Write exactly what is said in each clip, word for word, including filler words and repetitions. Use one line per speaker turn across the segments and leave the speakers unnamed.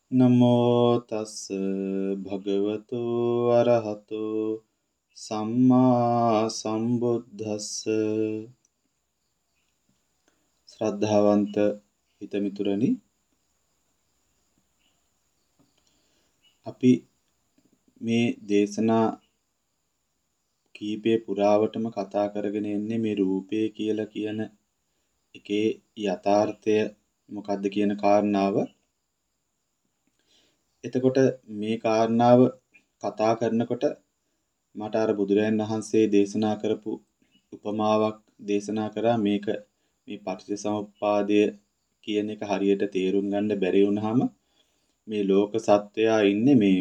නමෝ තස් භගවතු අරහතු සම්මා සම්බුද්දස්ස ශ්‍රද්ධාවන්ත හිතමිතුරනි අපි මේ දේශනා කීපේ පුරාවටම කතා කරගෙන ඉන්නේ මේ රූපය කියලා කියන එකේ යථාර්ථය මොකක්ද කියන කාරණාව. එතකොට මේ කාරණාව කතා කරනකොට මට අර බුදුරයන් වහන්සේ දේශනා කරපු උපමාවක් දේශනා කරා මේක මේ පටිච්චසමුප්පාදය කියන එක හරියට තේරුම් ගන්න බැරි වුණාම මේ ලෝක සත්වයා ඉන්නේ මේ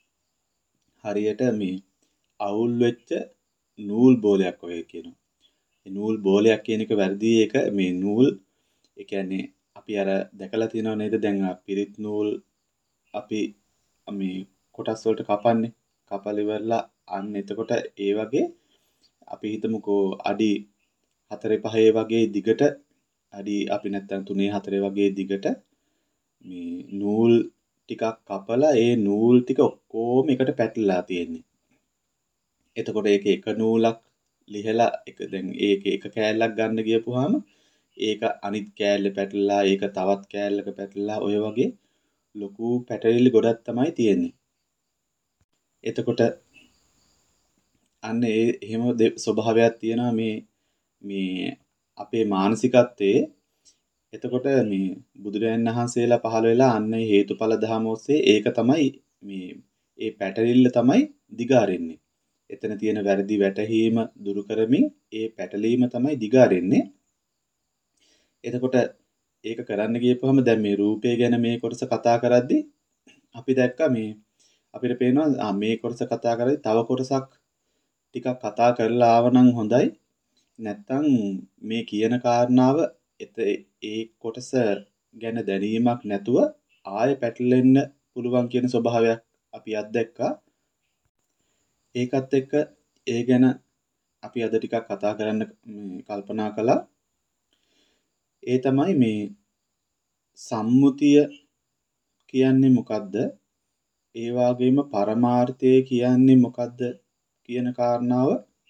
හරියට මේ අවුල් වෙච්ච නූල් බෝලයක් වගේ කියනවා. ඒ නූල් බෝලයක් කියන එක වැරදි. ඒක මේ නූල් ඒ කියන්නේ අපි අර දැකලා තියෙනව නේද දැන් පිරිත් නූල් අපි මේ කොටස් වලට කපන්නේ. කපල ඉවරලා අන්න එතකොට ඒ වගේ අපි හිතමුකෝ අඩි හතරේ පහේ වගේ දිගට අඩි අපි නැත්තම් තුනේ හතරේ වගේ දිගට මේ නූල් ටිකක් කපලා ඒ නූල් ටික ඔක්කොම එකට පැටලලා තියෙන්නේ. එතකොට ඒක එක නූලක් ලිහලා එක දැන් ඒක එක කෑල්ලක් ගන්න ගියපුවාම ඒක අනිත් කෑල්ලේ පැටලලා ඒක තවත් කෑල්ලක පැටලලා ඔය වගේ ලොකු පැටලිලි ගොඩක් තමයි තියෙන්නේ. එතකොට අන්න ඒ එහෙම ස්වභාවයක් තියෙනවා මේ මේ අපේ මානසිකත්වයේ. එතකොට මේ බුදුරජාණන් වහන්සේලා පහළ වෙලා අන්න හේතුඵල ධම ඔස්සේ ඒක තමයි මේ ඒ පැටලිල්ල තමයි දිගාරෙන්නේ. එතන තියෙන වැරදි වැටහීම දුරු කරමින් ඒ පැටලීම තමයි දිගාරෙන්නේ. එතකොට ඒක කරන්න ගියපුවම දැන් මේ රූපය ගැන මේ කොටස කතා කරද්දී අපි දැක්කා මේ අපිට පේනවා මේ කොටස කතා කරද්දී තව කොටසක් ටිකක් කතා කරලා ආවනම් හොඳයි. නැත්තම් මේ කියන කාරණාව ඒ කොටස ගැන දැනීමක් නැතුව ආයෙ පැටලෙන්න පුළුවන් කියන ස්වභාවයක් අපි අත්දැක්කා. ඒකත් එක්ක ඒ ගැන අපි අද ටිකක් කතා කරන්න කල්පනා කළා. ඒ තමයි මේ සම්මුතිය කියන්නේ මොකද්ද? ඒ වගේම පරමාර්ථය කියන්නේ මොකද්ද කියන කාරණාව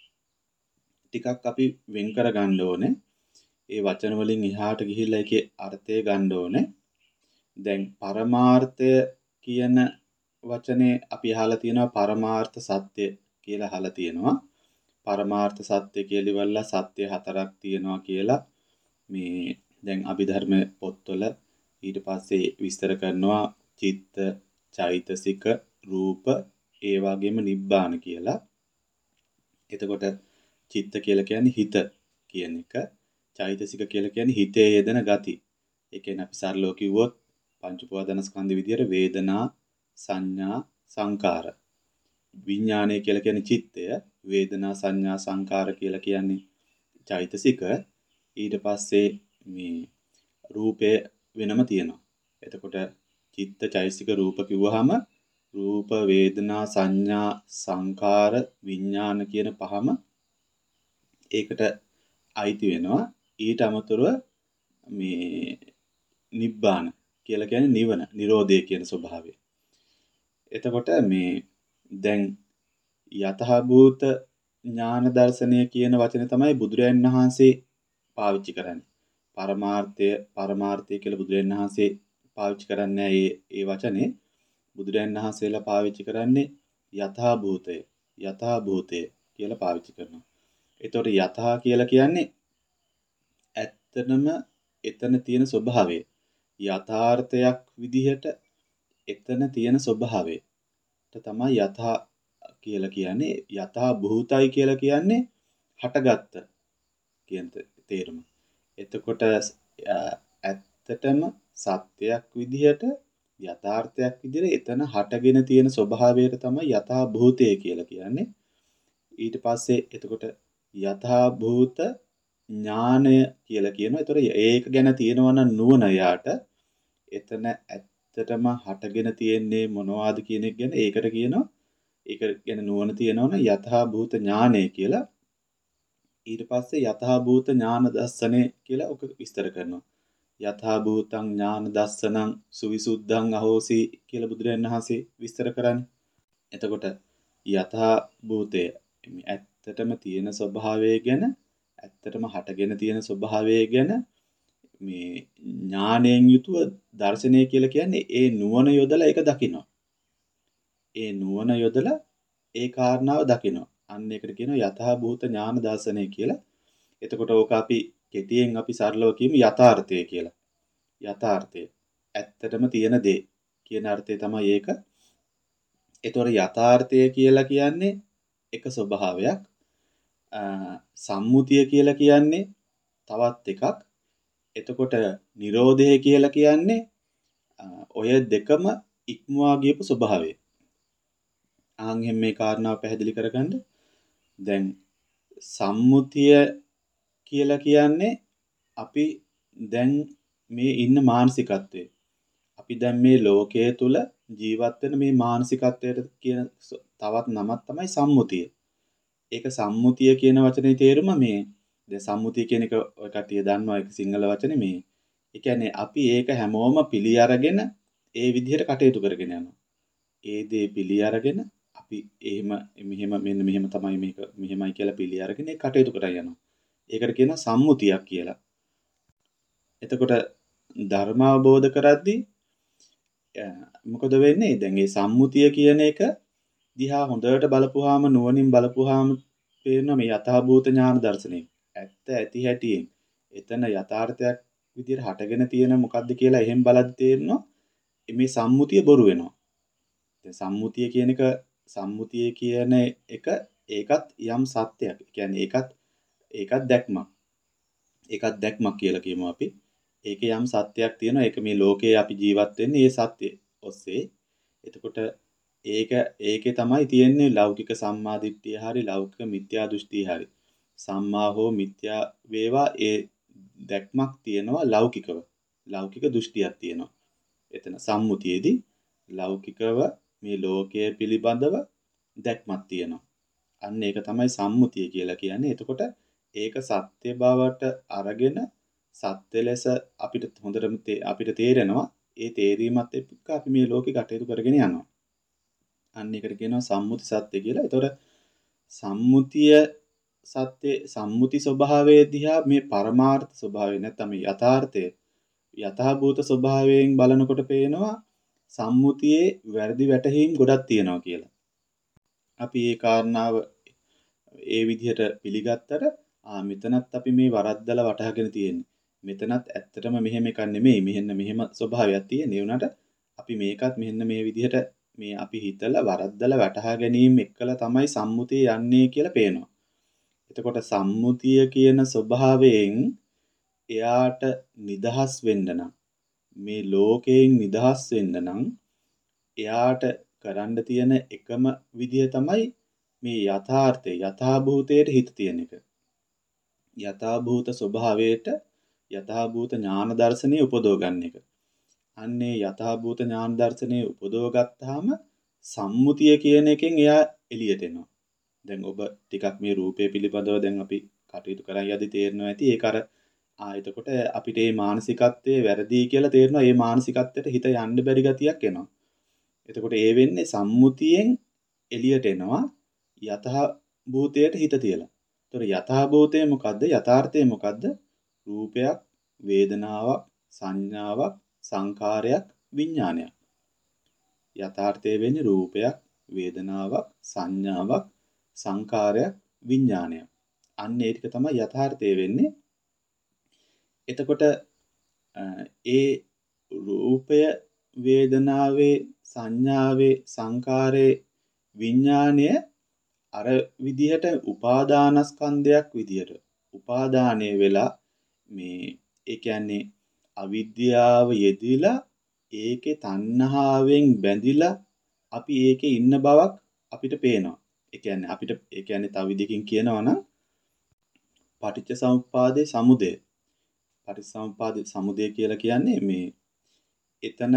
ටිකක් අපි වෙන් කර ගන්න ඕනේ. ඒ වචන වලින් එහාට ගිහිල්ලා ඒකේ අර්ථය ගන්න ඕනේ. දැන් පරමාර්ථය කියන වචනේ අපි අහලා තියෙනවා පරමාර්ථ සත්‍ය කියලා අහලා තියෙනවා. පරමාර්ථ සත්‍ය කියලා ඉවරලා සත්‍ය හතරක් තියෙනවා කියලා මේ දැන් අභිධර්ම පොත්වල ඊට පස්සේ විස්තර කරනවා චිත්ත, චෛතසික, රූප, ඒ වගේම නිබ්බාන කියලා. එතකොට චිත්ත කියලා කියන්නේ හිත කියන එක. චෛතසික කියලා කියන්නේ හිතේ යෙදෙන ගති. ඒ කියන්නේ අපි සරලව කිව්වොත් පංච උපාදානස්කන්ධ විදියට වේදනා, සංඥා, සංකාර. විඥානය කියලා කියන්නේ චිත්තය, වේදනා, සංඥා, සංකාර කියලා කියන්නේ චෛතසික. ඊට පස්සේ මේ රූපය වෙනම තියෙනවා. එතකොට චිත්ත, චෛතසික, රූප කිව්වහම රූප, වේදනා, සංඥා, සංකාර, විඥාන කියන පහම ඒකට අයිති වෙනවා. ඊට අමතරව මේ නිබ්බාන කියලා කියන්නේ නිවන, නිරෝධය කියන ස්වභාවය. එතකොට මේ දැන් යතහභූත ඥාන දර්ශනය කියන වචනේ තමයි බුදුරජාණන් වහන්සේ පාවිච්චි කරන්නේ. පරමාර්ථය පරමාර්ථය කියලා බුදුරජාණන් වහන්සේ පාවිච්චි කරන්නේ ඒ ඒ වචනේ. බුදුරජාණන් වහන්සේලා පාවිච්චි කරන්නේ යතහභූතය, යතහභූතය කියලා පාවිච්චි කරනවා. එතකොට යතහ කියලා කියන්නේ ඇත්තනම එතන තියෙන ස්වභාවය. යථාර්ථයක් විදිහට එතන තියෙන ස්වභාවය. තමයි යතහ කියලා කියන්නේ. යතහ භූතයි කියලා කියන්නේ හටගත්ත කියන තේරුම. එතකොට ඇත්තටම සත්‍යයක් විදිහට යථාර්ථයක් විදිහට එතන හටගෙන තියෙන ස්වභාවයට තමයි යතහ භූතය කියලා කියන්නේ. ඊට පස්සේ එතකොට යතහ භූත ඥානය කියලා කියනවා. ඒතර ඒක ගැන තියෙනවා නම් නුවණ යාට එතන ඇත්තටම හටගෙන තියෙන්නේ මොනවද කියන එක ගැන ඒකට කියනවා. ඒක ගැන නුවණ තියෙනවනම් යතහ භූත ඥානය කියලා. ඊට පස්සේ යතහ භූත ඥාන දර්ශනය කියලා ඔක විස්තර කරනවා. යථා භූතං ඥාන දස්සනං සුවිසුද්ධං අහෝසි කියලා බුදුරජාණන් වහන්සේ විස්තර කරන්නේ. එතකොට යථා භූතය මේ ඇත්තටම තියෙන ස්වභාවය ගැන ඇත්තටම හටගෙන තියෙන ස්වභාවය ගැන මේ ඥාණයෙන් යුතුව දර්ශනය කියලා කියන්නේ ඒ නුවණ යොදලා ඒක දකිනවා. ඒ නුවණ යොදලා ඒ කාරණාව දකිනවා. අන්න ඒකට කියනවා යථා භූත ඥාන දර්ශනය කියලා. එතකොට ඕක අපි කෙටියෙන් අපි සරලව කියමු යථාර්ථය කියලා. යථාර්ථය ඇත්තටම තියෙන දේ කියන අර්ථය තමයි ඒක. ඒතොර යථාර්ථය කියලා කියන්නේ එක ස්වභාවයක්. සම්මුතිය කියලා කියන්නේ තවත් එකක්. එතකොට නිරෝධය කියලා කියන්නේ ඔය දෙකම ඉක්මවා ගියපු ස්වභාවය. ආන් එහෙනම් මේ කාරණාව පැහැදිලි කරගන්න. දැන් සම්මුතිය කියලා කියන්නේ අපි දැන් මේ ඉන්න මානසිකත්වය. අපි දැන් මේ ලෝකයේ තුල ජීවත් වෙන මේ මානසිකත්වයට කියන තවත් නමක් තමයි සම්මුතිය. ඒක සම්මුතිය කියන වචනේ තේරුම මේ දැන් සම්මුතිය කියන එක ඔය කට්ටිය දන්නවා ඒක සිංහල වචනේ මේ. ඒ කියන්නේ අපි ඒක හැමෝම පිළි අරගෙන ඒ විදිහට කටයුතු කරගෙන යනවා. ඒ දේ පිළි අරගෙන අපි එහෙම මෙහෙම මෙන්න මෙහෙම තමයි මේක මෙහෙමයි කියලා පිළි අරගෙන ඒ කටයුතු කරගෙන යනවා. ඒකට කියනවා සම්මුතියක් කියලා. එතකොට ධර්ම අවබෝධ කරද්දී මොකද වෙන්නේ? දැන් මේ සම්මුතිය කියන එක දිහා හොඳට බලපුවාම නුවණින් බලපුවාම පේනවා මේ යථාභූත ඥාන දර්ශනය. ඇත්ත ඇති හැටියෙන් එතන යථාර්ථයක් විදිහට හටගෙන තියෙන මොකද්ද කියලා එහෙම බලද්දි තේරෙනවා මේ සම්මුතිය බොරු වෙනවා. දැන් සම්මුතිය කියන එක සම්මුතිය කියන එක ඒකත් යම් සත්‍යයක්. ඒ කියන්නේ ඒකත් ඒකත් දැක්මක්. ඒකත් දැක්මක් කියලා කියමු අපි. ඒකේ යම් සත්‍යයක් තියෙනවා. ඒක මේ ලෝකේ අපි ජීවත් වෙන්නේ ඒ සත්‍ය ඔස්සේ. එතකොට ඒක ඒකේ තමයි තියෙන්නේ ලෞකික සම්මා දිට්ඨිය හරි ලෞකික මිත්‍යා දෘෂ්ටිය හරි. සම්මා හෝ මිත්‍යා වේවා ඒ දැක්මක් තියෙනවා ලෞකිකව. ලෞකික දෘෂ්ටියක් තියෙනවා. එතන සම්මුතියේදී ලෞකිකව මේ ලෝකයේ පිළිබඳව දැක්මක් තියෙනවා. අන්න ඒක තමයි සම්මුතිය කියලා කියන්නේ. එතකොට ඒක සත්‍ය බවට අරගෙන සත්‍ය ලෙස අපිට හොඳටම අපිට තේරෙනවා. ඒ තේරීමත් එක්ක අපි මේ ලෝකේ කටයුතු කරගෙන යනවා. අන්න ඒකට කියනවා සම්මුති සත්‍ය කියලා. ඒතොර සම්මුතිය සත්‍ය සම්මුති ස්වභාවය දිහා මේ පරමාර්ථ ස්වභාවය නැත්නම් යථාර්ථය යථාභූත ස්වභාවයෙන් බලනකොට පේනවා සම්මුතියේ වැරදි වැටහීම් ගොඩක් තියෙනවා කියලා. අපි ඒ කාරණාව ඒ විදිහට පිළිගත්තට ආ මෙතනත් අපි මේ වරද්දලා වටහාගෙන තියෙන්නේ. මෙතනත් ඇත්තටම මෙහෙම එකක් නෙමෙයි. මෙහෙන්න මෙහෙම ස්වභාවයක් තියෙන. ඒ වුණාට අපි මේකත් මෙහෙන්න මේ විදිහට මේ අපි හිතලා වරද්දලා වටහා ගැනීම එක්කලා තමයි සම්මුතිය යන්නේ කියලා පේනවා. එතකොට සම්මුතිය කියන ස්වභාවයෙන් එයාට නිදහස් වෙන්න නම් මේ ලෝකයෙන් නිදහස් වෙන්න නම් එයාට කරන්න තියෙන එකම විදිය තමයි මේ යථාර්ථය යථාභූතයට හිත තියන එක. යථාභූත ස්වභාවයට යථාභූත ඥාන දර්ශනය උපදව ගන්න එක. අන්නේ යථාභූත ඥාන දර්ශනය උපදව ගත්තාම සම්මුතිය කියන එකෙන් එයා එළියට එනවා. දැන් ඔබ ටිකක් මේ රූපය පිළිබඳව දැන් අපි කටයුතු කරන් යද්දි තේරෙනවා ඇති ඒක අර ආ එතකොට අපිට මේ මානසිකත්වයේ වැරදි කියලා තේරෙනවා. මේ මානසිකත්වයට හිත යන්න බැරි ගතියක් එනවා. එතකොට ඒ වෙන්නේ සම්මුතියෙන් එළියට එනවා යථා භූතයට හිත තියලා. ඒතර යථා භූතය මොකද්ද? යථාර්ථය මොකද්ද? රූපයක්, වේදනාවක්, සංඥාවක්, සංකාරයක්, විඥානයක්. යථාර්ථය වෙන්නේ රූපයක්, වේදනාවක්, සංඥාවක්, සංකාරයක්, විඥානයක්. අන්න ඒ ටික තමයි යථාර්ථය වෙන්නේ. එතකොට ඒ රූපය වේදනාවේ සංඥාවේ සංකාරේ විඥානය අර විදිහට උපාදානස්කන්ධයක් විදිහට උපාදානය වෙලා මේ ඒ කියන්නේ අවිද්‍යාව යෙදිලා ඒකේ තණ්හාවෙන් බැඳිලා අපි ඒකේ ඉන්න බවක් අපිට පේනවා. ඒ කියන්නේ අපිට ඒ කියන්නේ තව විදිහකින් කියනවා නම් පටිච්ච සමුප්පාදේ සමුදය. පටිච්චසමුප්පාද සමුදය කියලා කියන්නේ මේ එතන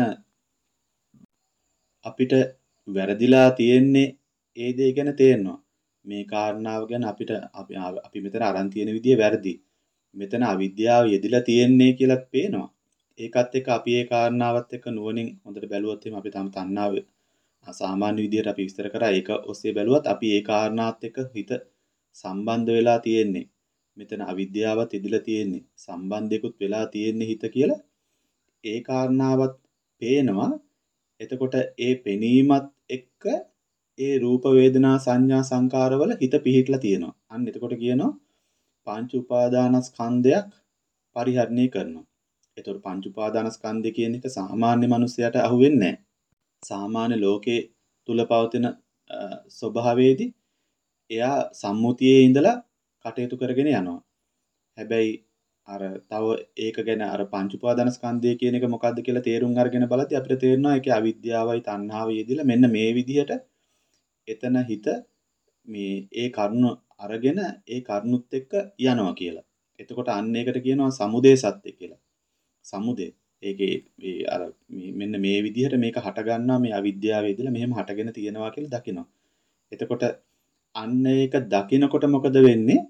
අපිට වැරදිලා තියෙන්නේ ඒ දේ ගැන තේරෙනවා. මේ කාරණාව ගැන අපිට අපි අපි මෙතන අරන් තියෙන විදිය වැරදි. මෙතන අවිද්‍යාව යෙදිලා තියෙන්නේ කියලා පේනවා. ඒකත් එක්ක අපි ඒ කාරණාවත් එක්ක නුවණින් හොඳට බැලුවොත් එහෙනම් අපි තම තණ්හාව සාමාන්‍ය විදිහට අපි විස්තර කරා ඒක ඔස්සේ බැලුවත් අපි ඒ කාරණාත් එක්ක හිත සම්බන්ධ වෙලා තියෙන්නේ. මෙතන අවිද්‍යාවත් ඉදිලා තියෙන්නේ. සම්බන්ධයකුත් වෙලා තියෙන්නේ හිත කියලා ඒ කාරණාවත් පේනවා. එතකොට ඒ පෙනීමත් එක්ක ඒ රූප වේදනා සංඥා සංකාරවල හිත පිහිටලා තියෙනවා. අන්න එතකොට කියනවා පංච උපාදානස්කන්ධයක් පරිහරණය කරනවා. එතකොට පංච උපාදානස්කන්ධය කියන එක සාමාන්‍ය මිනිසයාට අහුවෙන්නේ නැහැ. සාමාන්‍ය ලෝකයේ තුල පවතින ස්වභාවයේදී එයා සම්මුතියේ ඉඳලා කටයුතු කරගෙන යනවා. හැබැයි අර තව ඒක ගැන අර පංච උපාදානස්කන්ධය කියන එක මොකක්ද කියලා තේරුම් අරගෙන බලද්දී අපිට තේරෙනවා ඒකේ අවිද්‍යාවයි තණ්හාවයි යෙදিলা මෙන්න මේ විදිහට එතන හිත මේ ඒ කරුණ අරගෙන ඒ කරුණුත් එක්ක යනවා කියලා. එතකොට අන්න ඒකට කියනවා සමුදය සත්‍ය කියලා. සමුදය. ඒකේ මේ අර මෙන්න මේ විදිහට මේක හට ගන්නවා මේ අවිද්‍යාවේ ඉඳලා මෙහෙම හටගෙන තියෙනවා කියලා දකිනවා. එතකොට අන්න ඒක දකිනකොට මොකද වෙන්නේ?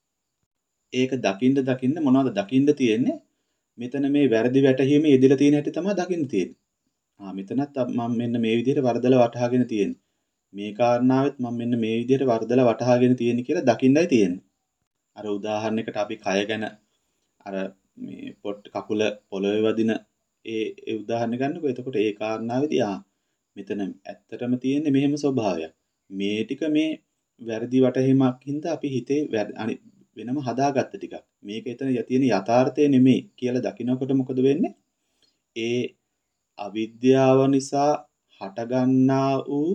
ඒක දකින්න දකින්න මොනවද දකින්න තියෙන්නේ? මෙතන මේ වැරදි වැටහීම යෙදලා තියෙන හැටි තමයි දකින්න තියෙන්නේ. ආ මෙතනත් මම මෙන්න මේ විදිහට වරදලා වටහාගෙන තියෙන්නේ. මේ කාරණාවෙත් මම මෙන්න මේ විදිහට වරදලා වටහාගෙන තියෙන්නේ කියලා දකින්නයි තියෙන්නේ. අර උදාහරණයකට අපි කය ගැන අර මේ පොට් කකුල පොළවේ වදින ඒ ඒ උදාහරණ ගන්නකො. එතකොට ඒ කාරණාවේදී ආ මෙතන ඇත්තටම තියෙන්නේ මෙහෙම ස්වභාවයක්. මේ ටික මේ වැරදි වටහීමක් හින්දා අපි හිතේ වෙනම හදාගත්ත ටිකක්. මේක එතන තියෙන යථාර්ථය නෙමෙයි කියලා දකිනකොට මොකද වෙන්නේ? ඒ අවිද්‍යාව නිසා හටගන්නා වූ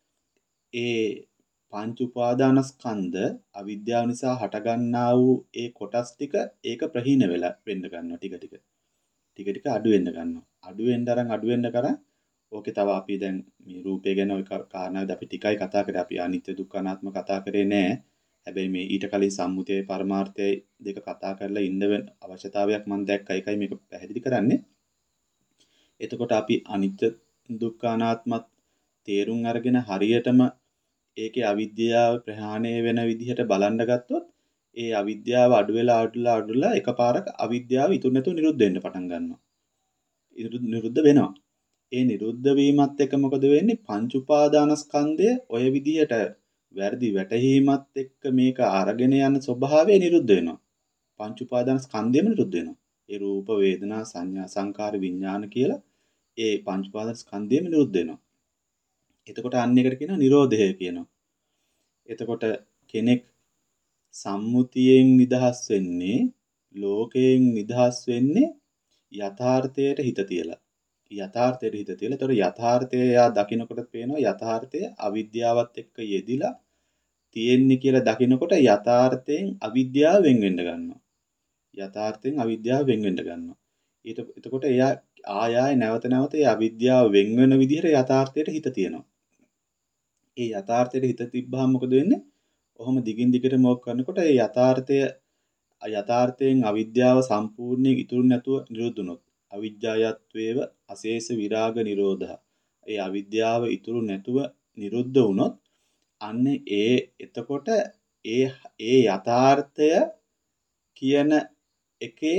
ඒ පංච උපාදානස්කන්ධ අවිද්‍යාව නිසා හටගන්නා වූ ඒ කොටස් ටික ඒක ප්‍රහීන වෙලා වෙන්න ගන්නවා ටික ටික. ටික ටික අඩු වෙන්න ගන්නවා. අඩු වෙන්න අරන් අඩු වෙන්න කරා ඕකේ තව අපි දැන් මේ රූපය ගැන ඔය කාරණාවද අපි ටිකයි කතා කරේ. අපි අනිත්‍ය දුක්ඛ අනාත්ම කතා කරේ නෑ. හැබැයි මේ ඊට කලින් සම්මුතියයි පරමාර්ථයයි දෙක කතා කරලා ඉන්න වෙන අවශ්‍යතාවයක් මම දැක්කා. ඒකයි මේක පැහැදිලි කරන්නේ. එතකොට අපි අනිත්‍ය දුක්ඛ අනාත්මත් තේරුම් අරගෙන හරියටම ඒකේ අවිද්‍යාව ප්‍රහාණය වෙන විදිහට බලන්න ගත්තොත් ඒ අවිද්‍යාව අඩු වෙලා අඩුලා අඩුලා එකපාරක අවිද්‍යාව ඉතුරු නැතුව නිරුද්ධ වෙන්න පටන් ගන්නවා. නිරුද්ධ වෙනවා. ඒ නිරුද්ධ වීමත් එක්ක මොකද වෙන්නේ? පංච උපාදානස්කන්ධය ඔය විදිහට වැරදි වැටහීමත් එක්ක මේක අරගෙන යන ස්වභාවය නිරුද්ධ වෙනවා. පංච උපාදානස්කන්ධයම නිරුද්ධ වෙනවා. ඒ රූප වේදනා සංඥා සංකාර විඥාන කියලා ඒ පංච උපාදානස්කන්ධයම නිරුද්ධ වෙනවා. එතකොට අන්න එකට කියනවා නිරෝධය කියනවා. එතකොට කෙනෙක් සම්මුතියෙන් නිදහස් වෙන්නේ ලෝකයෙන් නිදහස් වෙන්නේ යථාර්ථයට හිත තියලා. යථාර්ථයට හිත තියලා. ඒතකොට යථාර්ථය යා දකින්නකොට පේනවා යථාර්ථය අවිද්‍යාවත් එක්ක යෙදිලා තියෙන්නේ කියලා දකින්නකොට යථාර්ථයෙන් අවිද්‍යාව වෙන් වෙන්න ගන්නවා. යථාර්ථයෙන් අවිද්‍යාව වෙන් වෙන්න ගන්නවා. ඊට එතකොට එයා ආය ආය නැවත නැවත ඒ අවිද්‍යාව වෙන් වෙන විදිහට යථාර්ථයට හිත තියනවා. ඒ යථාර්ථයට හිත තිබ්බහම මොකද වෙන්නේ? ඔහොම දිගින් දිගට මොක් කරනකොට ඒ යථාර්ථය යථාර්ථයෙන් අවිද්‍යාව සම්පූර්ණයෙන් ඉතුරු නැතුව නිරුද්ධ වුණොත් අවිජ්ජායත්වේව අශේෂ විරාග නිරෝධහ. ඒ අවිද්‍යාව ඉතුරු නැතුව නිරුද්ධ වුණොත් අන්න ඒ එතකොට ඒ ඒ යථාර්ථය කියන එකේ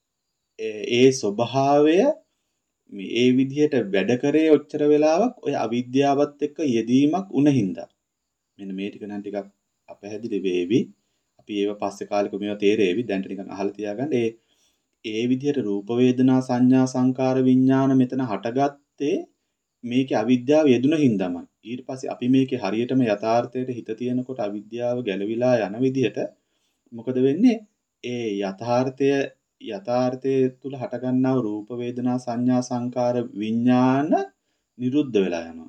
ඒ ස්වභාවය මේ විදිහට වැඩ කරේ ඔච්චර වෙලාවක් ඔය අවිද්‍යාවත් එක්ක යෙදීමක් උන හින්දා. මෙන්න මේ ටික නම් ටිකක් අපහැදිලි වේවි. අපි ඒව පස්සේ කාලෙක මේවා තේරෙවි. දැන්ට නිකන් අහලා තියාගන්න. ඒ ඒ විදිහට රූප වේදනා සංඥා සංකාර විඥාන මෙතන හටගත්තේ මේකේ අවිද්‍යාව යෙදුන හින්දාමයි. ඊට පස්සේ අපි මේකේ හරියටම යථාර්ථයට හිත තියනකොට අවිද්‍යාව ගැලවිලා යන විදිහට මොකද වෙන්නේ? ඒ යථාර්ථය යථාර්ථයේ තුල හටගන්නා වූ රූප වේදනා සංඥා සංකාර විඥාන නිරුද්ධ වෙලා යනවා.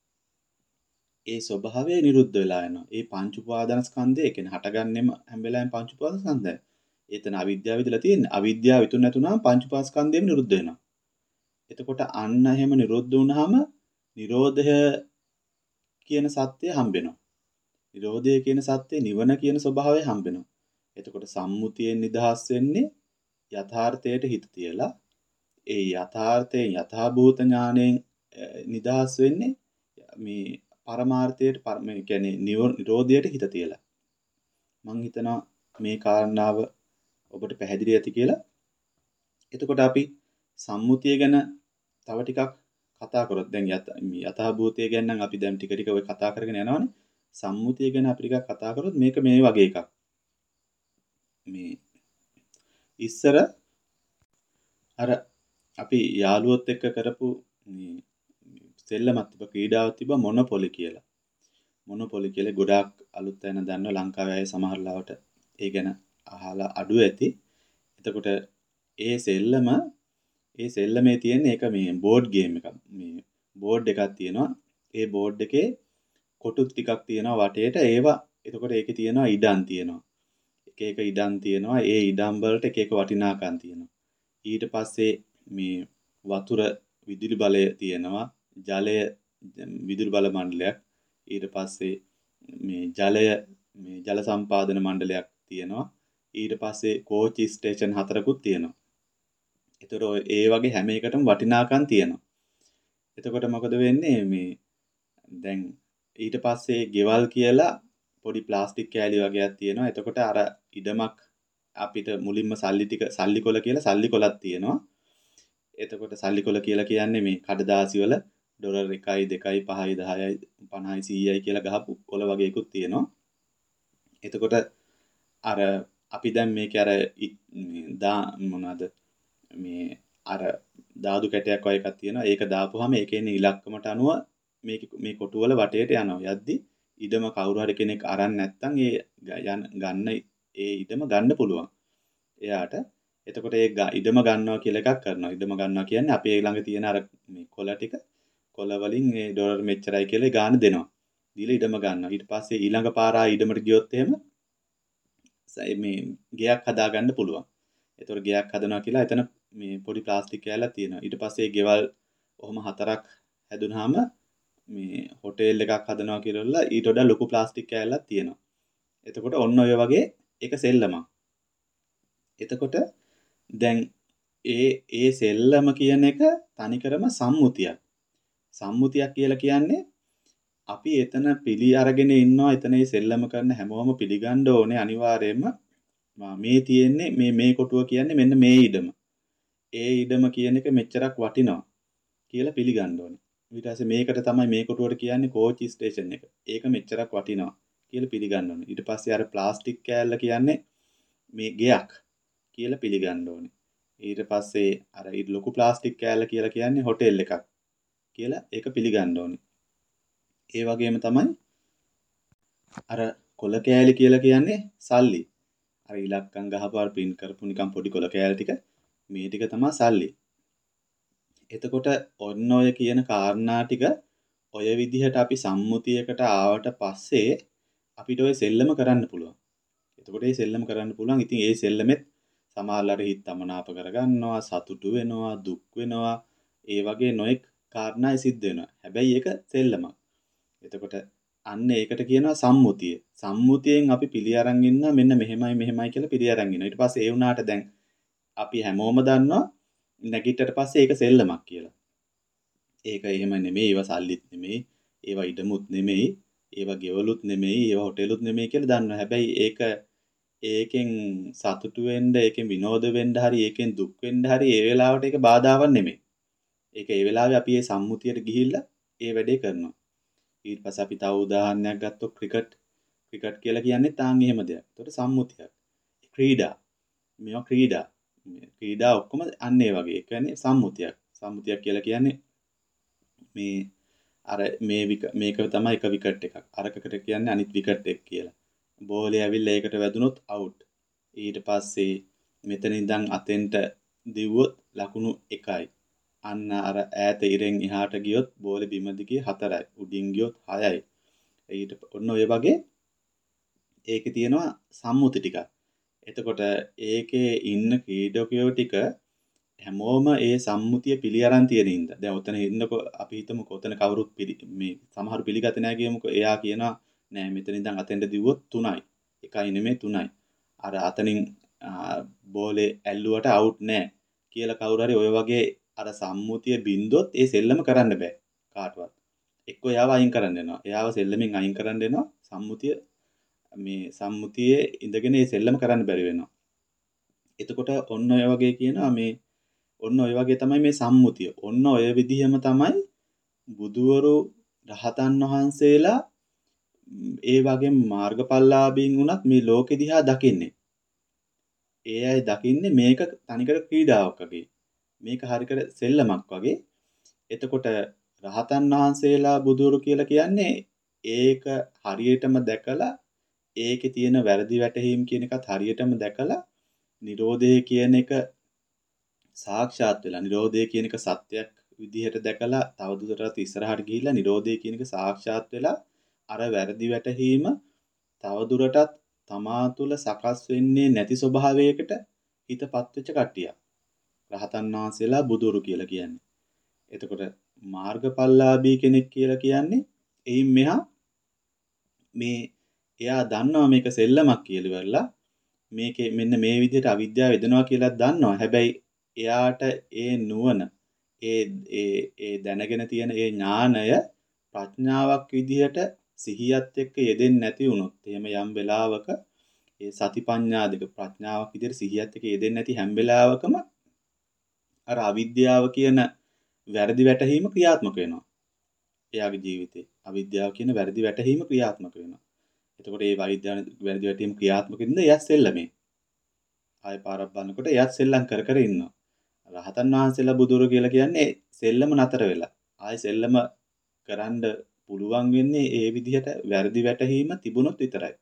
ඒ ස්වභාවය නිරුද්ධ වෙලා යනවා. ඒ පංච උපාදානස්කන්ධය කියන්නේ හටගන්නෙම හැම වෙලාවෙම පංච උපාදානස්කන්ධය. එතන අවිද්‍යාව විදලා තියෙන්නේ. අවිද්‍යාව ඉතුරු නැතුණාම පංච උපාදානස්කන්ධයම නිරුද්ධ වෙනවා. එතකොට අන්න එහෙම නිරුද්ධ වුණාම නිරෝධය කියන සත්‍යය හම්බෙනවා. නිරෝධය කියන සත්‍යය නිවන කියන ස්වභාවය හම්බෙනවා. එතකොට සම්මුතියෙන් නිදහස් වෙන්නේ යථාර්ථයට හිත තියලා ඒ යථාර්ථයෙන් යථාභූත ඥාණයෙන් නිදහස් වෙන්නේ මේ පරමාර්ථයට මේ කියන්නේ නිරෝධයට හිත තියලා. මම හිතනවා මේ කාරණාව ඔබට පැහැදිලි ඇති කියලා. එතකොට අපි සම්මුතිය ගැන තව ටිකක් කතා කරොත් දැන් යත යථාභූතය ගැන නම් අපි දැන් ටික ටික ඔය කතා කරගෙන යනවානේ. සම්මුතිය ගැන අපි ටිකක් කතා කරොත් මේක මේ වගේ එකක්. මේ ඉස්සර අර අපි යාළුවොත් එක්ක කරපු මේ සෙල්ලමක් තිබ්බ ක්‍රීඩාවක් තිබ්බ මොනොපොලි කියලා. මොනොපොලි කියලා ගොඩාක් අලුත් අය දන්නවා ලංකාවේ අය සමහර ලාවට ඒ ගැන අහලා අඩු ඇති. එතකොට ඒ සෙල්ලම ඒ සෙල්ලමේ තියෙන එක මේ බෝඩ් ගේම් එකක්. මේ බෝඩ් එකක් තියෙනවා. ඒ බෝඩ් එකේ කොටු ටිකක් තියෙනවා වටේට. ඒවා එතකොට ඒකේ තියෙනවා ඉඩම් තියෙනවා. එක එක ඉඩම් තියෙනවා. ඒ ඉඩම් වලට එක එක වටිනාකම් තියෙනවා. ඊට පස්සේ මේ වතුර විදුලි බලය තියෙනවා. ජලය විදුලි බල මණ්ඩලයක්. ඊට පස්සේ මේ ජලය මේ ජල සම්පාදන මණ්ඩලයක් තියෙනවා. ඊට පස්සේ කෝචි ස්ටේෂන් හතරකුත් තියෙනවා. ඒතර ඒ වගේ හැම එකටම වටිනාකම් තියෙනවා. එතකොට මොකද වෙන්නේ මේ දැන් ඊට පස්සේ ගෙවල් කියලා පොඩි ප්ලාස්ටික් කෑලි වගේක් තියෙනවා. එතකොට අර ඉඩමක් අපිට මුලින්ම සල්ලි ටික සල්ලි කොල කියලා සල්ලි කොලක් තියෙනවා. එතකොට සල්ලි කොල කියලා කියන්නේ මේ කඩදාසි වල ඩොලර් එකයි දෙකයි පහයි දහයයි පනහයි සීයයි කියලා ගහපු කොල වගේකුත් තියෙනවා. එතකොට අර අපි දැන් මේකේ අර දා මොනවාද මේ අර දාදු කැටයක් වගේ එකක් තියෙනවා. ඒක දාපුවාම ඒකේ ඉන්න ඉලක්කමට අනුව මේක මේ කොටු වල වටේට යනවා. යද්දි ඉඩම කවුරු හරි කෙනෙක් අරන් නැත්තම් ඒ ගන්න ඒ ඉඩම ගන්න පුළුවන්. එයාට එතකොට ඒ ඉඩම ගන්නවා කියලා එකක් කරනවා. ඉඩම ගන්නවා කියන්නේ අපි ළඟ තියෙන අර මේ කොළ ටික කොළ වලින් ඒ ඩොලර් මෙච්චරයි කියලා ගාන දෙනවා. දීලා ඉඩම ගන්නවා. ඊට පස්සේ ඊළඟ පාර ආ ඉඩමට ගියොත් එහෙම මේ ගෙයක් හදා ගන්න පුළුවන්. ඒතකොට ගෙයක් හදනවා කියලා එතන මේ පොඩි ප්ලාස්ටික් කෑල්ලක් තියෙනවා. ඊට පස්සේ ගෙවල් ඔහොම හතරක් හැදුනහම මේ හොටෙල් එකක් හදනවා කියලා ඊට වඩා ලොකු ප්ලාස්ටික් කෑල්ලක් තියෙනවා. එතකොට ඔන්න ඔය වගේ එක සෙල්ලමක්. එතකොට දැන් ඒ ඒ සෙල්ලම කියන එක තනිකරම සම්මුතියක්. සම්මුතියක් කියලා කියන්නේ අපි එතන පිළි අරගෙන ඉන්නවා. එතන මේ සෙල්ලම කරන හැමෝම පිළිගන්න ඕනේ අනිවාර්යයෙන්ම මේ තියෙන්නේ මේ මේ කොටුව කියන්නේ මෙන්න මේ ඉඩම. ඒ ඉඩම කියන එක මෙච්චරක් වටිනවා කියලා පිළිගන්න ඕනේ. ඊට පස්සේ මේකට තමයි මේ කොටුවට කියන්නේ කෝචි ස්ටේෂන් එක. ඒක මෙච්චරක් වටිනවා කියලා පිළිගන්න ඕනේ. ඊට පස්සේ අර ප්ලාස්ටික් කෑල්ල කියන්නේ මේ ගෙයක් කියලා පිළිගන්න ඕනේ. ඊට පස්සේ අර ලොකු ප්ලාස්ටික් කෑල්ල කියලා කියන්නේ හොටෙල් එකක් කියලා ඒක පිළිගන්න ඕනේ. ඒ වගේම තමයි අර කොළ කෑලි කියලා කියන්නේ සල්ලි. අර ඉලක්කම් ගහපාර print කරපු නිකන් පොඩි කොළ කෑලි ටික මේ ටික තමයි සල්ලි. එතකොට ඔන්න ඔය කියන කාරණා ටික ඔය විදිහට අපි සම්මුතියකට ආවට පස්සේ අපිට ඔය සෙල්ලම කරන්න පුළුවන්. එතකොට මේ සෙල්ලම කරන්න පුළුවන්. ඉතින් ඒ සෙල්ලමෙත් සමහරවල් හිත තමනාප කරගන්නවා, සතුටු වෙනවා, දුක් වෙනවා. ඒ වගේ නොඑක් කාරණා සිද්ධ වෙනවා. හැබැයි ඒක සෙල්ලමක්. එතකොට අන්න ඒකට කියනවා සම්මුතිය. සම්මුතියෙන් අපි පිළි අරන් ඉන්නවා මෙන්න මෙහෙමයි මෙහෙමයි කියලා පිළි අරන් ඉන්නවා. ඊට පස්සේ ඒ වුණාට දැන් අපි හැමෝම දන්නවා නැගිටට පස්සේ ඒක සෙල්ලමක් කියලා. ඒක එහෙම නෙමෙයි. ඒවා සල්ලිත් නෙමෙයි. ඒවා ඉඩමුත් නෙමෙයි. ඒවා ගෙවලුත් නෙමෙයි. ඒවා හොටෙලුත් නෙමෙයි කියලා දන්නවා. හැබැයි ඒක ඒකෙන් සතුටු වෙන්න, ඒකෙන් විනෝද වෙන්න හරි, ඒකෙන් දුක් වෙන්න හරි ඒ වෙලාවට ඒක බාධාවක් නෙමෙයි. ඒක ඒ වෙලාවේ අපි මේ සම්මුතියට ගිහිල්ලා ඒ වැඩේ කරනවා. ඊට පස්සේ අපි තව උදාහරණයක් ගත්තොත් ක්‍රිකට් ක්‍රිකට් කියලා කියන්නේ තාන් එහෙම දෙයක්. ඒකට සම්මුතියක්. ක්‍රීඩා. මේවා ක්‍රීඩා. ක්‍රීඩා ඔක්කොම අන්න ඒ වගේ. ඒ කියන්නේ සම්මුතියක්. සම්මුතියක් කියලා කියන්නේ මේ අර මේ මේක තමයි එක විකට් එකක්. අරකට කියන්නේ අනිත් විකට් එක කියලා. බෝලේ ඇවිල්ලා ඒකට වැදුනොත් අවුට්. ඊට පස්සේ මෙතන ඉඳන් අතෙන්ට දිව්වොත් ලකුණු එකයි. අන්න අර ඈත ඉරෙන් එහාට ගියොත් බෝලේ බිම දිගේ හතරයි. උඩින් ගියොත් හයයි. ඊට ඔන්න ඔය වගේ ඒකේ තියෙනවා සම්මුති ටිකක්. එතකොට ඒකේ ඉන්න ක්‍රීඩකයෝ ටික හැමෝම ඒ සම්මුතිය පිළි අරන් තියෙන හින්දා. දැන් ඔතන ඉන්නකො අපි හිතමුකෝ ඔතන කවුරුත් මේ සමහරු පිළිගත්තේ නැහැ කියමුකෝ. එයා කියනවා නෑ මෙතන ඉඳන් අතෙන්ට දිව්වොත් තුනයි. එකයි නෙමෙයි තුනයි. අර අතනින් බෝලේ ඇල්ලුවට අවුට් නෑ කියලා කවුරු හරි ඔය වගේ අර සම්මුතිය බින්දොත් ඒ සෙල්ලම කරන්න බෑ කාටවත්. එක්කෝ එයාව අයින් කරන්න වෙනවා. එයාව සෙල්ලමෙන් අයින් කරන්න වෙනවා. සම්මුතිය මේ සම්මුතියේ ඉඳගෙන ඒ සෙල්ලම කරන්න බැරි වෙනවා. එතකොට ඔන්න ඔය වගේ කියනවා මේ ඔන්න ඔය වගේ තමයි මේ සම්මුතිය. ඔන්න ඔය විදිහම තමයි බුදුවරු රහතන් වහන්සේලා ඒ වගේ මාර්ගඵලලාභීන් වුණත් මේ ලෝකෙ දිහා දකින්නේ. ඒ අය දකින්නේ මේක තනිකර ක්‍රීඩාවක් වගේ. මේක හරියට සෙල්ලමක් වගේ. එතකොට රහතන් වහන්සේලා බුදුවරු කියලා කියන්නේ ඒක හරියටම දැකලා ඒකේ තියෙන වැරදි වැටහීම් කියන එකත් හරියටම දැකලා නිරෝධය කියන එක සාක්ෂාත් වෙලා නිරෝධය කියන එක සත්‍යයක් විදිහට දැකලා තවදුරටත් ඉස්සරහට ගිහිල්ලා නිරෝධය කියන එක සාක්ෂාත් වෙලා අර වැරදි වැටහීම තවදුරටත් තමා තුළ සකස් වෙන්නේ නැති ස්වභාවයකට හිතපත් වෙච්ච කට්ටිය. රහතන් වහන්සේලා බුදුරු කියලා කියන්නේ. එතකොට මාර්ගඵලලාභී කෙනෙක් කියලා කියන්නේ එයින් මෙහා මේ එයා දන්නවා මේක සෙල්ලමක් කියලා ඉවරලා මේකේ මෙන්න මේ විදිහට අවිද්‍යාව වෙදෙනවා කියලා දන්නවා. හැබැයි එයාට ඒ නුවණ ඒ ඒ ඒ දැනගෙන තියෙන ඒ ඥානය ප්‍රඥාවක් විදිහට සිහියත් එක්ක යෙදෙන්නේ නැති වුණොත් එහෙම යම් වෙලාවක ඒ සතිපඤ්ඤා දෙක ප්‍රඥාවක් විදිහට සිහියත් එක්ක යෙදෙන්නේ නැති හැම වෙලාවකම අර අවිද්‍යාව කියන වැරදි වැටහීම ක්‍රියාත්මක වෙනවා. එයාගේ ජීවිතේ අවිද්‍යාව කියන වැරදි වැටහීම ක්‍රියාත්මක වෙනවා. එතකොට මේ අවිද්‍යාව වැරදි වැටහීම ක්‍රියාත්මක වෙනද එයා සෙල්ලමේ. ආය පාරක් බලනකොට එයාත් සෙල්ලම් කර කර ඉන්නවා. රහතන් වහන්සේලා බුදුරු කියලා කියන්නේ සෙල්ලම නතර වෙලා. ආය සෙල්ලම කරන්න පුළුවන් වෙන්නේ ඒ විදිහට වැරදි වැටහීම තිබුණොත් විතරයි.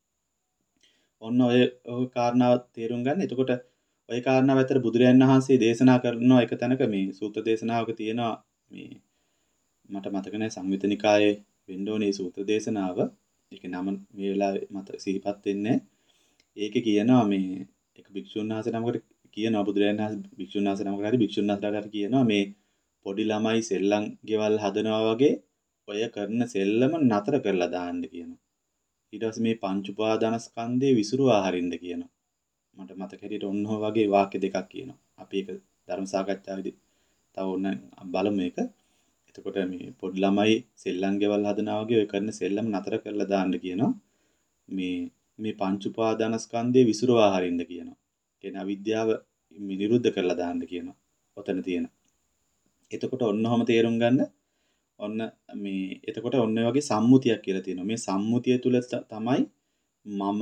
ඔන්න ඔය ඔය කාරණාව තේරුම් ගන්න. එතකොට ඔය කාරණාව ඇතර බුදුරයන් වහන්සේ දේශනා කරන එක තැනක මේ සූත්‍ර දේශනාවක තියෙනවා මේ මට මතක නැහැ සංයුත නිකායේ වෙන්න ඕනේ සූත්‍ර දේශනාව. ඒක නම මේ වෙලාවේ මත සිහිපත් වෙන්නේ. ඒකේ කියනවා මේ එක භික්ෂුන් වහන්සේ නමකට කියනවා බුදුරයන් වහන්සේ භික්ෂුන් වහන්සේ නමකට හරි භික්ෂුන් වහන්සේලාට කියනවා මේ පොඩි ළමයි සෙල්ලම් ගෙවල් හදනවා වගේ ඔය කරන සෙල්ලම නතර කරලා දාන්න කියනවා. ඊට පස්සේ මේ පංච උපාදානස්කන්ධේ විසිරුවා හරින්න කියනවා. මට මතක හැටියට ඔන්න ඔය වගේ වාක්‍ය දෙකක් කියනවා. අපි ඒක ධර්ම සාකච්ඡාවේදී තව ඔන්න බලමු මේක. එතකොට මේ පොඩි ළමයි සෙල්ලම් ගෙවල් හදනවා වගේ ඔය කරන සෙල්ලම නතර කරලා දාන්න කියනවා. මේ මේ පංච උපාදානස්කන්ධේ විසිරුවා හරින්න කියනවා. කියන්නේ අවිද්‍යාව නිරුද්ධ කරලා දාන්න කියනවා. ඔතන තියෙන. එතකොට ඔන්නෝම තේරුම් ගන්න ඔන්න මේ එතකොට ඔන්න ඔය වගේ සම්මුතියක් කියලා තියෙනවා. මේ සම්මුතිය තුල තමයි මම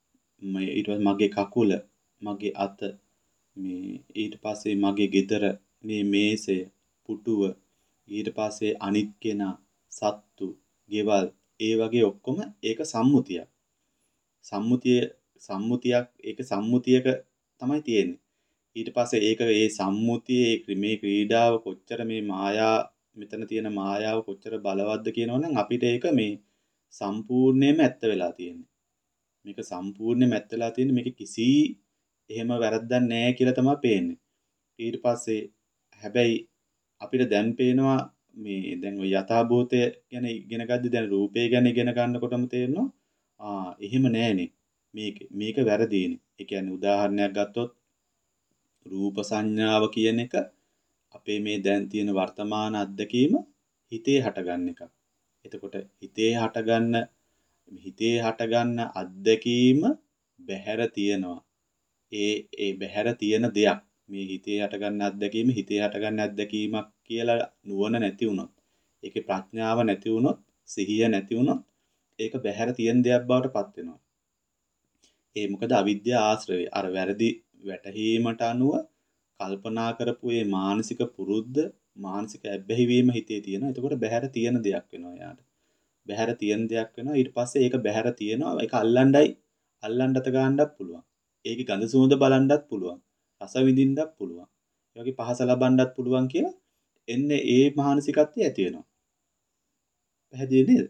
මේ ඊට පස්සේ මගේ කකුල, මගේ අත, මේ ඊට පස්සේ මගේ ගෙදර, මේ මේසය, පුටුව, ඊට පස්සේ අනිත් කෙනා, සත්තු, ගෙවල්, ඒ වගේ ඔක්කොම ඒක සම්මුතියක්. සම්මුතිය සම්මුතියක් ඒක සම්මුතියක තමයි තියෙන්නේ. ඊට පස්සේ ඒක ඒ සම්මුතියේ මේ ක්‍රීඩාව කොච්චර මේ මායා මෙතන තියෙන මායාව කොච්චර බලවත්ද කියනවනම් අපිට ඒක මේ සම්පූර්ණයෙන්ම ඇත්ත වෙලා තියෙන්නේ. මේක සම්පූර්ණයෙන්ම ඇත්ත වෙලා තියෙන්නේ මේක කිසි එහෙම වැරද්දක් නැහැ කියලා තමයි පේන්නේ. ඊට පස්සේ හැබැයි අපිට දැන් පේනවා මේ දැන් ඔය යථාභූතය ගැන ඉගෙන ගද්දි දැන් රූපය ගැන ඉගෙන ගන්නකොටම තේරෙනවා ආ එහෙම නෑනේ. මේක මේක වැරදීනේ. ඒ කියන්නේ උදාහරණයක් ගත්තොත් රූප සංඥාව කියන එක අපේ මේ දැන් තියෙන වර්තමාන අත්දැකීම හිතේ හටගන්න එකක්. එතකොට හිතේ හටගන්න හිතේ හටගන්න අත්දැකීම බහැර තියෙනවා. ඒ ඒ බහැර තියෙන දෙයක්. මේ හිතේ හටගන්න අත්දැකීම හිතේ හටගන්න අත්දැකීමක් කියලා නුවණ නැති වුණොත්, ඒකේ ප්‍රඥාව නැති වුණොත්, සිහිය නැති වුණොත් ඒක බහැර තියෙන දෙයක් බවට පත් වෙනවා. ඒ මොකද අවිද්‍යාව ආශ්‍රය. අර වැරදි වැටහීමට අනුව කල්පනා කරපු මේ මානසික පුරුද්ද මානසික ඇබ්බැහිවීම හිතේ තියෙනවා. එතකොට බහැර තියෙන දෙයක් වෙනවා යාට. බහැර තියෙන දෙයක් වෙනවා. ඊට පස්සේ ඒක බහැර තියෙනවා. ඒක අල්ලණ්ඩයි අල්ලන්නට ගන්නත් පුළුවන්. ඒකේ ගඳ සුවඳ බලන්නත් පුළුවන්. රස විඳින්නත් පුළුවන්. ඒ වගේ පහස ලබන්නත් පුළුවන් කියලා එන්නේ ඒ මානසිකත්වය ඇති වෙනවා. පැහැදිලි නේද?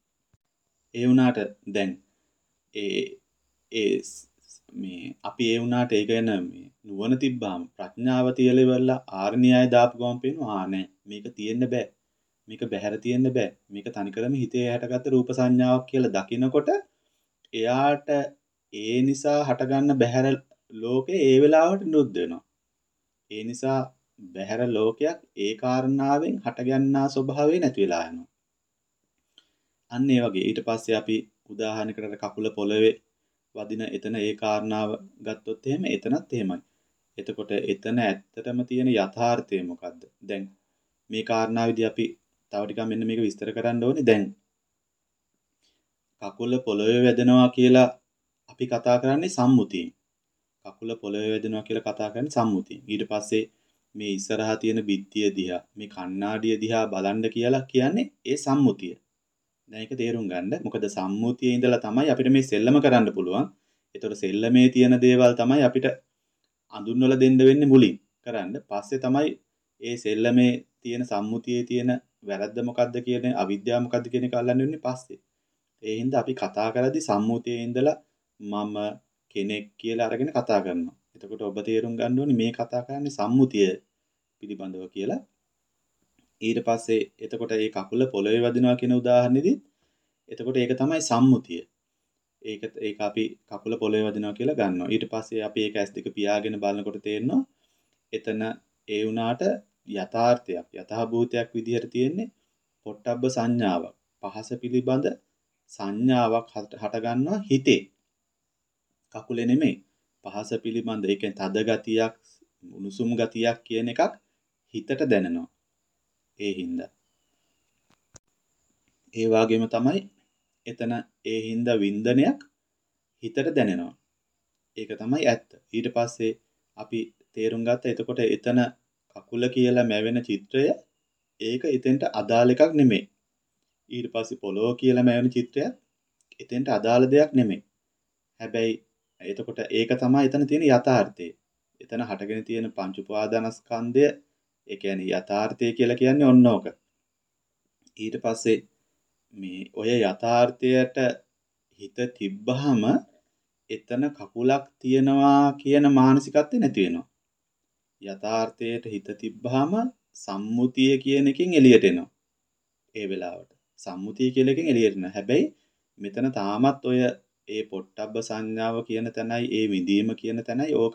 ඒ වුණාට දැන් ඒ ඒ මේ අපි ඒ වුණාට ඒක ගැන මේ නුවණ තිබ්බාම ප්‍රඥාව තියලා ඉවරලා ආර්ණ්‍යය දාපු ගමන් පේනවා ආ නෑ මේක තියෙන්න බෑ මේක බහැර තියෙන්න බෑ මේක තනිකරම හිතේ හැටගත්ත රූප සංඥාවක් කියලා දකිනකොට එයාට ඒ නිසා හටගන්න බහැර ලෝකේ ඒ වෙලාවට නිරුද්ධ වෙනවා. ඒ නිසා බහැර ලෝකයක් ඒ කාරණාවෙන් හටගන්නා ස්වභාවය නැති වෙලා යනවා. අන්න ඒ වගේ ඊට පස්සේ අපි උදාහරණයකට කකුල පොළවේ වදින එතන ඒ කාරණාව ගත්තොත් එහෙම එතනත් එහෙමයි. එතකොට එතන ඇත්තටම තියෙන යථාර්ථය මොකද්ද? දැන් මේ කාරණාවේදී අපි තව ටිකක් මෙන්න මේක විස්තර කරන්න ඕනේ. දැන් කකුල පොළවේ වැදෙනවා කියලා අපි කතා කරන්නේ සම්මුතියෙන්. කකුල පොළවේ වැදෙනවා කියලා කතා කරන්නේ සම්මුතියෙන්. ඊට පස්සේ මේ ඉස්සරහා තියෙන බිත්තිය දිහා, මේ කණ්ණාඩිය දිහා බලන්න කියලා කියන්නේ ඒ සම්මුතිය. දැන් ඒක තේරුම් ගන්න. මොකද සම්මුතියේ ඉඳලා තමයි අපිට මේ සෙල්ලම කරන්න පුළුවන්. ඒතකොට සෙල්ලමේ තියෙන දේවල් තමයි අපිට අඳුන්වලා දෙන්න වෙන්නේ මුලින් කරන්න. පස්සේ තමයි ඒ සෙල්ලමේ තියෙන සම්මුතියේ තියෙන වැරද්ද මොකද්ද කියන අවිද්‍යාව මොකද්ද කියන එක අල්ලන්න වෙන්නේ පස්සේ. ඒ හින්දා අපි කතා කරද්දී සම්මුතියේ ඉඳලා මම කෙනෙක් කියලා අරගෙන කතා කරනවා. එතකොට ඔබ තේරුම් ගන්න ඕනේ මේ කතා කරන්නේ සම්මුතිය පිළිබඳව කියලා. ඊට පස්සේ එතකොට මේ කකුල පොළවේ වදිනවා කියන උදාහරණෙදි එතකොට ඒක තමයි සම්මුතිය. ඒක ඒක අපි කකුල පොළවේ වදිනවා කියලා ගන්නවා. ඊට පස්සේ අපි ඒක ඇස් දෙක පියාගෙන බලනකොට තේරෙනවා එතන ඒ වුණාට යථාර්ථයක් යථාභූතයක් විදිහට තියෙන්නේ පොට්ටබ්බ සංඥාවක්. පහස පිළිබඳ සංඥාවක් හට ගන්නවා හිතේ. කකුලේ නෙමෙයි. පහස පිළිබඳ ඒ කියන්නේ තද ගතියක්, උණුසුම් ගතියක් කියන එකක් හිතට දැනෙනවා. ඒ හින්දා. ඒ වගේම තමයි එතන ඒ හින්දා වින්දනයක් හිතට දැනෙනවා. ඒක තමයි ඇත්ත. ඊට පස්සේ අපි තේරුම් ගත්ත එතකොට එතන කකුල කියලා මැවෙන චිත්‍රය ඒක එතෙන්ට අදාළ එකක් නෙමෙයි. ඊට පස්සේ පොළොව කියලා මැවෙන චිත්‍රය එතෙන්ට අදාළ දෙයක් නෙමෙයි. හැබැයි එතකොට ඒක තමයි එතන තියෙන යථාර්ථය. එතන හටගෙන තියෙන පංච උපාදානස්කන්ධය ඒ කියන්නේ යථාර්ථය කියලා කියන්නේ ඔන්න ඕක. ඊට පස්සේ මේ ඔය යථාර්ථයට හිත තිබ්බහම එතන කකුලක් තියනවා කියන මානසිකත්වය නැති වෙනවා. යථාර්ථයට හිත තිබ්බහම සම්මුතිය කියන එකෙන් එළියට එනවා. ඒ වෙලාවට සම්මුතිය කියලා එකෙන් එළියට එනවා. හැබැයි මෙතන තාමත් ඔය ඒ පොට්ටබ්බ සංඥාව කියන තැනයි ඒ විඳීම කියන තැනයි ඕක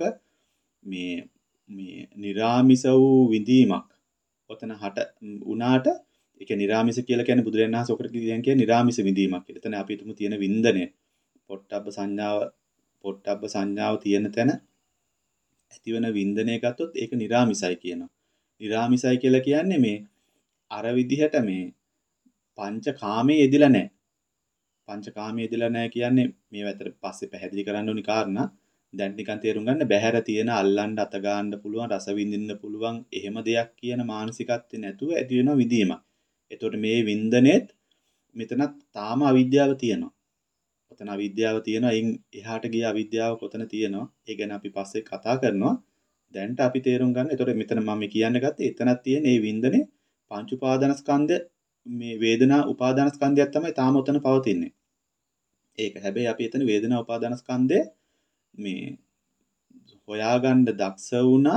මේ මේ निराமிස වූ විඳීමක්. ඔතන හට උනාට ඒක निराமிස කියලා කියන්නේ බුදුරජාණන් වහන්සේ ඔකට කියන්නේ निराமிස විඳීමක් කියලා. එතන අපි තුමු තියෙන වින්දනය පොට්ටබ්බ සංඥාව පොට්ටබ්බ සංඥාව තියෙන තැන ඇතිවන වින්දනය ගත්තොත් ඒක निराமிසයි කියනවා. निराமிසයි කියලා කියන්නේ මේ අර විදිහට මේ පංචකාමයේ යෙදිලා නැහැ. පංචකාමයේ යෙදිලා නැහැ කියන්නේ මේ වැතර පස්සේ පැහැදිලි කරන්න ඕනි කාරණා. දැන් නිකන් තේරුම් ගන්න බහැර තියෙන අල්ලන්න අත ගන්න පුළුවන් රස විඳින්න පුළුවන් එහෙම දෙයක් කියන මානසිකත්වේ නැතුව ඇති වෙන විදීමක්. එතකොට මේ වින්දනෙත් මෙතනත් තාම අවිද්‍යාව තියෙනවා. ඔතන අවිද්‍යාව තියෙනවා. එයින් එහාට ගිය අවිද්‍යාව කොතන තියෙනවා? ඒ ගැන අපි පස්සේ කතා කරනවා. දැන්ට අපි තේරුම් ගන්න. එතකොට මෙතන මම කියන්න ගත්තේ එතනක් තියෙන මේ වින්දනේ පංච උපාදානස්කන්ධ මේ වේදනා උපාදානස්කන්ධයක් තමයි තාම ඔතන පවතින්නේ. ඒක හැබැයි අපි එතන වේදනා උපාදානස්කන්ධය මේ හොයාගන්න දක්ෂ වුණා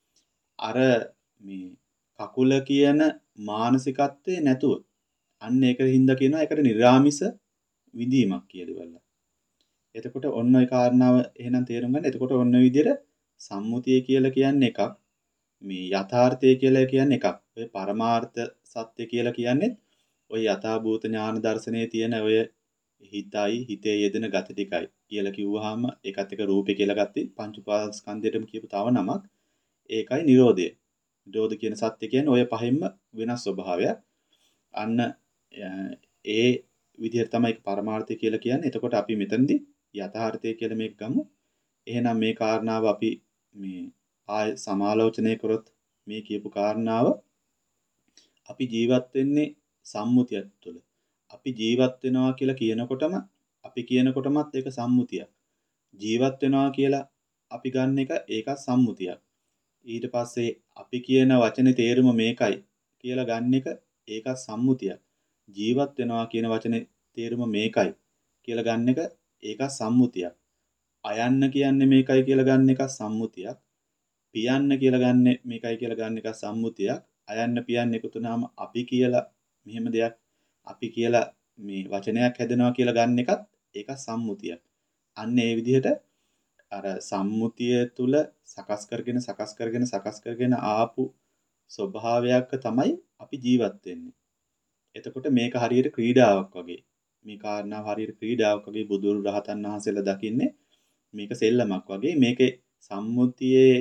අර මේ කකුල කියන මානසිකත්වේ නැතුව. අන්න ඒක හින්දා කියනවා ඒකට निराமிස විඳීමක් කියලා ඉවරලා. එතකොට ඔන්න ඔය කාරණාව එහෙනම් තේරුම් ගන්න. එතකොට ඔන්න ඔය විදිහට සම්මුතිය කියලා කියන්නේ එකක්. මේ යථාර්ථය කියලා කියන්නේ එකක්. ඔය පරමාර්ථ සත්‍ය කියලා කියන්නේ ඔය යථාභූත ඥාන දර්ශනයේ තියෙන ඔය හිතයි හිතේ යෙදෙන ගති ටිකයි කියලා කිව්වහම ඒකත් එක රූපේ කියලා ගත්තේ පංච උපාදානස්කන්ධයටම කියපු තව නමක්. ඒකයි Nirodha. Nirodha කියන සත්‍ය කියන්නේ ඔය පහෙන්ම වෙනස් ස්වභාවයක්. අන්න ඒ විදිහට තමයි පරමාර්ථය කියලා කියන්නේ. එතකොට අපි මෙතනදී යථාර්ථය කියලා මේක ගමු. එහෙනම් මේ කාරණාව අපි මේ ආය සමාලෝචනය කරොත් මේ කියපු කාරණාව අපි ජීවත් වෙන්නේ සම්මුතියක් තුළ. අපි ජීවත් වෙනවා කියලා කියනකොටම අපි කියනකොටමත් ඒක සම්මුතියක්. ජීවත් වෙනවා කියලා අපි ගන්න එක ඒක සම්මුතියක්. ඊට පස්සේ අපි කියන වචනේ තේරුම මේකයි කියලා ගන්න එක ඒක සම්මුතියක්. ජීවත් වෙනවා කියන වචනේ තේරුම මේකයි කියලා ගන්න එක ඒක සම්මුතියක්. අයන්න කියන්නේ මේකයි කියලා ගන්න එක සම්මුතියක්. පියන්න කියලා ගන්න මේකයි කියලා ගන්න එක සම්මුතියක්. අයන්න පියන්න එකතු වුනහම අපි කියලා මෙහෙම දෙයක් අපි කියලා මේ වචනයක් හැදෙනවා කියලා ගන්න එකත් ඒක සම්මුතියක්. අන්න ඒ විදිහට අර සම්මුතිය තුල සකස් කරගෙන සකස් කරගෙන සකස් කරගෙන ආපු ස්වභාවයක තමයි අපි ජීවත් වෙන්නේ. එතකොට මේක හරියට ක්‍රීඩාවක් වගේ. මේ කාරණාව හරියට ක්‍රීඩාවක් වගේ බුදුරු රහතන් වහන්සේලා දකින්නේ මේක සෙල්ලමක් වගේ. මේකේ සම්මුතියේ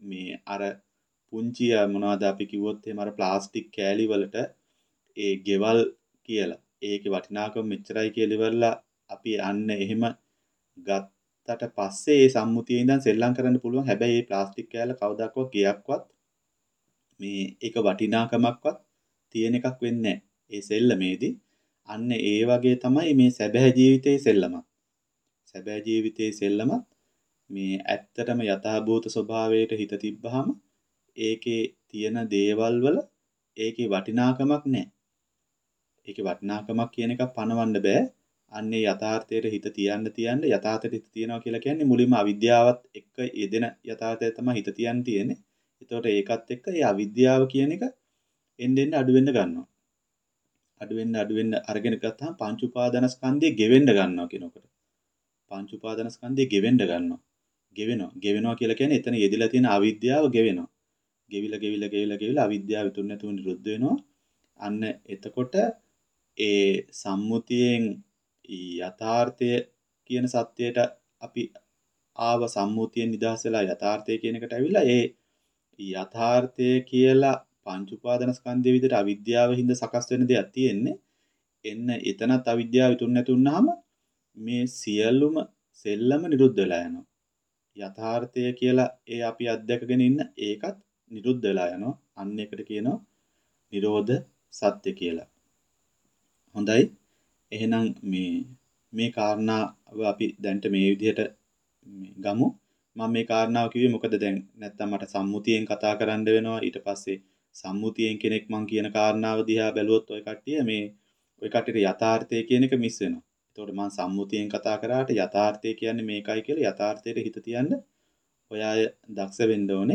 මේ අර පුංචි මොනවද අපි කිව්වොත් එහෙම අර ප්ලාස්ටික් කෑලි වලට ඒ ගෙවල් කියලා ඒකේ වටිනාකම මෙච්චරයි කියලා ඉවරලා අපි අන්න එහෙම ගත්තට පස්සේ ඒ සම්මුතියේ ඉඳන් සෙල්ලම් කරන්න පුළුවන්. හැබැයි මේ ප්ලාස්ටික් කෑල්ල කවදාකවත් ගියක්වත් මේ ඒක වටිනාකමක්වත් තියෙන එකක් වෙන්නේ නැහැ. ඒ සෙල්ලමේදී අන්න ඒ වගේ තමයි මේ සැබෑ ජීවිතයේ සෙල්ලමත්. සැබෑ ජීවිතයේ සෙල්ලමත් මේ ඇත්තටම යථාභූත ස්වභාවයට හිත තිබ්බහම ඒකේ තියෙන දේවල් වල ඒකේ වටිනාකමක් නැහැ. ඒකේ වටිනාකමක් කියන එක පනවන්න බෑ. අන්නේ යථාර්ථයට හිත තියන්න තියන්න යථාර්ථයට හිත තියනවා කියලා කියන්නේ මුලින්ම අවිද්‍යාවත් එක්ක යෙදෙන යථාර්ථය තමයි හිත තියන්න තියෙන්නේ. එතකොට ඒකත් එක්ක ඒ අවිද්‍යාව කියන එක එන්න එන්න අඩු වෙන්න ගන්නවා. අඩු වෙන්න අඩු වෙන්න අරගෙන ගත්තාම පංච උපාදානස්කන්ධය ගෙවෙන්න ගන්නවා කියනකොට. පංච උපාදානස්කන්ධය ගෙවෙන්න ගන්නවා. ගෙවෙනවා. ගෙවෙනවා කියලා කියන්නේ එතන යෙදিলা තියෙන අවිද්‍යාව ගෙවෙනවා. ගෙවිලා ගෙවිලා ගෙවිලා ගෙවිලා අවිද්‍යාව ඉතුරු නැතුව නිරුද්ධ වෙනවා. අන්න එතකොට ඒ සම්මුතියෙන් යථාර්ථය කියන සත්‍යයට අපි ආව සම්මුතියෙන් නිදහස් වෙලා යථාර්ථය කියන එකට ඇවිල්ලා ඒ යථාර්ථය කියලා පංච උපාදානස්කන්ධයේ විදිහට අවිද්‍යාව හින්දා සකස් වෙන දෙයක් තියෙන්නේ. එන්න එතනත් අවිද්‍යාව ඉතුරු නැතුණාම මේ සියලුම සෙල්ලම නිරුද්ධ වෙලා යනවා. යථාර්ථය කියලා ඒ අපි අත්දැකගෙන ඉන්න ඒකත් නිරුද්ධ වෙලා යනවා. අන්න එකට කියනවා නිරෝධ සත්‍ය කියලා. හොඳයි. එහෙනම් මේ මේ කාරණාව අපි දැන්ට මේ විදිහට ගමු. මම මේ කාරණාව කිව්වේ මොකද දැන් නැත්තම් මට සම්මුතියෙන් කතා කරන්න වෙනවා. ඊට පස්සේ සම්මුතියෙන් කෙනෙක් මං කියන කාරණාව දිහා බැලුවොත් ඔය කට්ටිය මේ ඔය කට්ටියට යථාර්ථය කියන එක මිස් වෙනවා. ඒතකොට මං සම්මුතියෙන් කතා කරාට යථාර්ථය කියන්නේ මේකයි කියලා යථාර්ථයට හිත තියන්න ඔය අය දක්ෂ වෙන්න ඕනේ.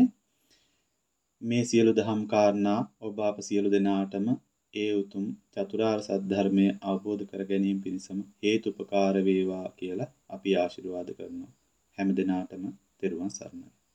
මේ සියලු දහම් කාරණා ඔබ අප සියලු දෙනාටම ඒ උතුම් චතුරාර්ය සත්‍ය ධර්මය අවබෝධ කර ගැනීම පිණිසම හේතුපකාර වේවා කියලා අපි ආශිර්වාද කරනවා. හැම දිනාටම තෙරුවන් සරණයි.